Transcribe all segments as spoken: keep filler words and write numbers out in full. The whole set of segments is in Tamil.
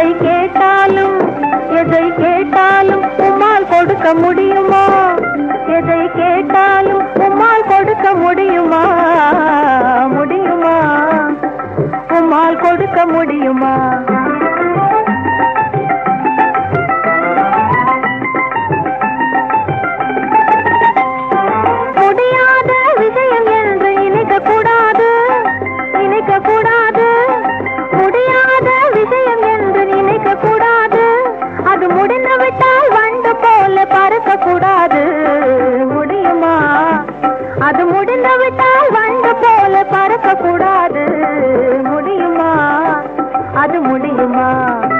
எதை கேட்டாலும் எதை கேட்டாலும் உம்மால் கொடுக்க முடியுமா? எதை கேட்டாலும் உம்மால் கொடுக்க முடியுமா? முடியுமா? உம்மால் கொடுக்க முடியுமா? முடியாத விஷயம் என்று நினைக்க கூடாது, நினைக்க கூடாது. முடியாத விஷயம் என்று நினைக்க கூடாது. அது முடிந்து விட்டால் வண்டு போல பறக்க கூடாது. முடியுமா? அது முடிந்து விட்டால் வண்டு போல பறக்க கூடாது. முடியுமா? அது முடியுமா?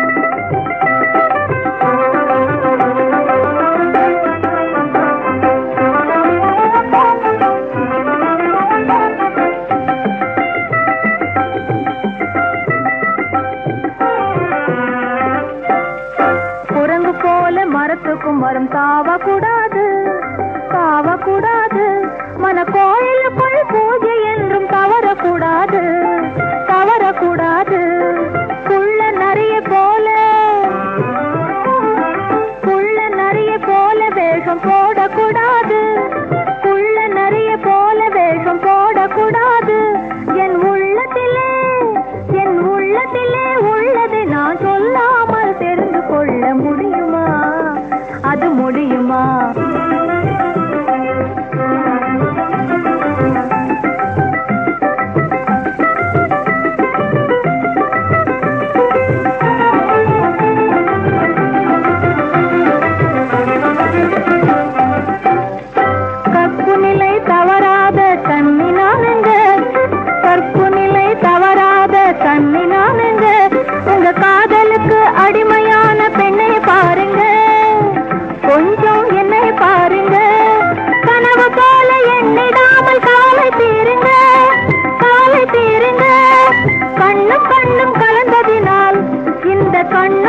குரங்கு போல மரத்துக்கும் மரம் தாவக்கூடாது, தாவக்கூடாது. மன கோயிலுக்குள் பூஜை என்றும் தவறக்கூடாது, தவறக்கூடாது. குள்ள நரிய போல குள்ள நரிய போல வேஷம் போடக்கூடாது, குள்ள நரிய போல வேஷம் போடக்கூடாது. என் உள்ளத்திலே என் உள்ளத்திலே உள்ளதை நான் சொல்லாமல் தெரிந்து கொள்ள முடியுமா? அது முடியுமா? கற்பு நிலை தவறாத கண்ணி நானுங்க, கற்பு நிலை தவறாத கண்ணி நானுங்க. உங்க காதலுக்கு அடிமையான பெண்ணை பாருங்க, கொஞ்சம் என்னை பாருங்க. கனவு போல எண்ணிடாமல் காலை தீருங்க, காலை தீருங்க. கண்ணும் கண்ணும் கலந்ததினால் இந்த கண்ணு